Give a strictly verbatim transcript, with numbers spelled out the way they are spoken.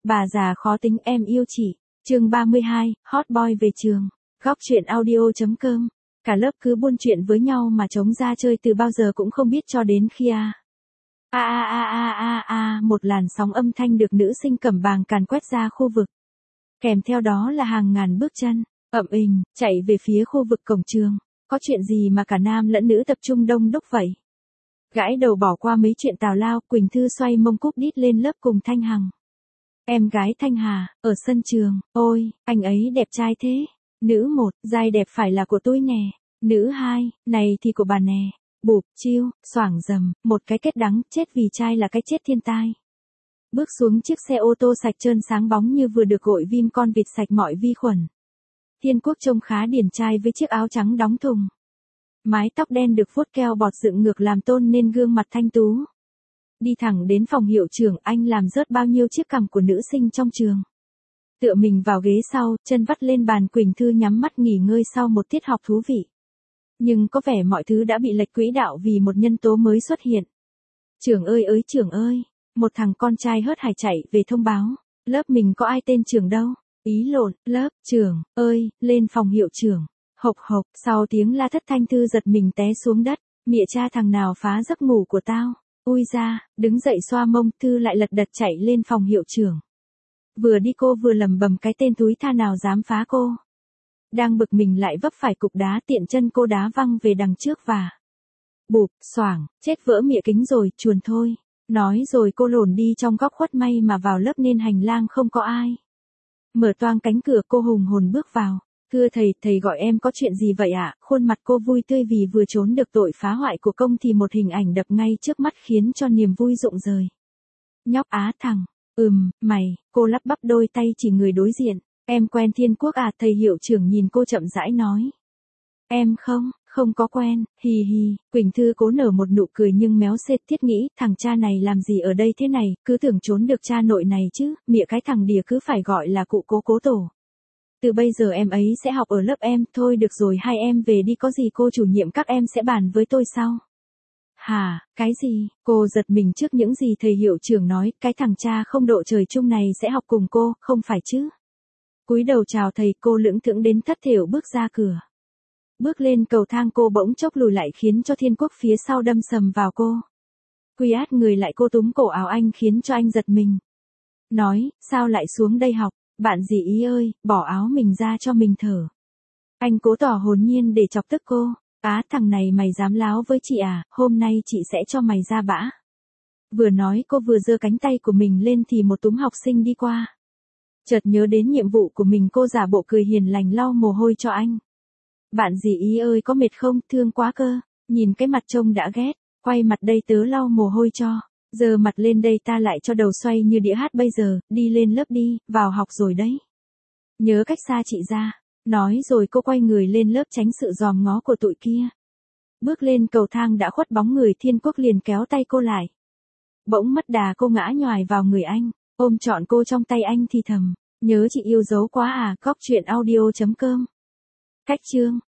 Bà già khó tính em yêu chị. Chương ba mươi hai, Hot Boy về trường. Góc truyện audio.com. Cả lớp cứ buôn chuyện với nhau mà trống ra chơi từ bao giờ cũng không biết cho đến khi a. A a a a a a, một làn sóng âm thanh được nữ sinh cẩm bàng càn quét ra khu vực. Kèm theo đó là hàng ngàn bước chân, ầm ình, chạy về phía khu vực cổng trường. Có chuyện gì mà cả nam lẫn nữ tập trung đông đúc vậy? Gãi đầu bỏ qua mấy chuyện tào lao, Quỳnh Thư xoay mông cúp đít lên lớp cùng Thanh Hằng. Em gái Thanh Hà, ở sân trường, ôi, anh ấy đẹp trai thế. Nữ một, giai đẹp phải là của tôi nè. Nữ hai, này thì của bà nè. Bụp, chiêu, xoảng rầm, một cái kết đắng, chết vì trai là cái chết thiên tai. Bước xuống chiếc xe ô tô sạch trơn sáng bóng như vừa được gội vim con vịt sạch mọi vi khuẩn. Thiên Quốc trông khá điển trai với chiếc áo trắng đóng thùng. Mái tóc đen được vuốt keo bọt dựng ngược làm tôn nên gương mặt thanh tú. Đi thẳng đến phòng hiệu trưởng, anh làm rớt bao nhiêu chiếc cằm của nữ sinh trong trường. Tựa mình vào ghế sau, chân vắt lên bàn, Quỳnh Thư nhắm mắt nghỉ ngơi sau một tiết học thú vị. Nhưng có vẻ mọi thứ đã bị lệch quỹ đạo vì một nhân tố mới xuất hiện. Trưởng ơi ơi trưởng ơi, một thằng con trai hớt hải chạy về thông báo, lớp mình có ai tên Trường đâu. Ý lộn, lớp, Trường, ơi, lên phòng hiệu trưởng. Hộc hộc, sau tiếng la thất Thanh Thư giật mình té xuống đất, mẹ cha thằng nào phá giấc ngủ của tao. Ui ra, đứng dậy xoa mông, Thư lại lật đật chạy lên phòng hiệu trưởng. Vừa đi cô vừa lầm bầm cái tên túi tha nào dám phá cô. Đang bực mình lại vấp phải cục đá, tiện chân cô đá văng về đằng trước và bụp, xoảng, chết vỡ mịa kính rồi, chuồn thôi. Nói rồi cô lồn đi trong góc khuất, may mà vào lớp nên hành lang không có ai. Mở toang cánh cửa, cô hùng hồn bước vào. Thưa thầy, thầy gọi em có chuyện gì vậy ạ? À? Khuôn mặt cô vui tươi vì vừa trốn được tội phá hoại của công thì một hình ảnh đập ngay trước mắt khiến cho niềm vui rụng rời. Nhóc Á thằng, ừm, mày, cô lắp bắp đôi tay chỉ người đối diện. Em quen Thiên Quốc à? Thầy hiệu trưởng nhìn cô chậm rãi nói. Em không, không có quen, hì hì. Quỳnh Thư cố nở một nụ cười nhưng méo sệt, thiết nghĩ thằng cha này làm gì ở đây thế này, cứ tưởng trốn được cha nội này chứ, mịa cái thằng đìa cứ phải gọi là cụ cố cố tổ. Từ bây giờ em ấy sẽ học ở lớp em, thôi được rồi hai em về đi, có gì cô chủ nhiệm các em sẽ bàn với tôi sau. Hả, cái gì? Cô giật mình trước những gì thầy hiệu trưởng nói, cái thằng cha không độ trời chung này sẽ học cùng cô, không phải chứ? Cúi đầu chào thầy, cô lững thững đến thất thểu bước ra cửa. Bước lên cầu thang cô bỗng chốc lùi lại khiến cho Thiên Quốc phía sau đâm sầm vào cô. Quy át người lại, cô túm cổ áo anh khiến cho anh giật mình. Nói, sao lại xuống đây học? Bạn gì ý ơi, bỏ áo mình ra cho mình thở. Anh cố tỏ hồn nhiên để chọc tức cô. Á thằng này mày dám láo với chị à, hôm nay chị sẽ cho mày ra bã. Vừa nói cô vừa giơ cánh tay của mình lên thì một túm học sinh đi qua. Chợt nhớ đến nhiệm vụ của mình, cô giả bộ cười hiền lành lau mồ hôi cho anh. Bạn gì ý ơi có mệt không, thương quá cơ. Nhìn cái mặt trông đã ghét, quay mặt đây tớ lau mồ hôi cho. Giờ mặt lên đây ta lại cho đầu xoay như đĩa hát bây giờ, đi lên lớp đi, vào học rồi đấy. Nhớ cách xa chị ra. Nói rồi cô quay người lên lớp tránh sự dòm ngó của tụi kia. Bước lên cầu thang đã khuất bóng người, Thiên Quốc liền kéo tay cô lại. Bỗng mất đà cô ngã nhoài vào người anh, ôm trọn cô trong tay anh thì thầm. Nhớ chị yêu dấu quá à, góc truyện audio.com. Cách chương.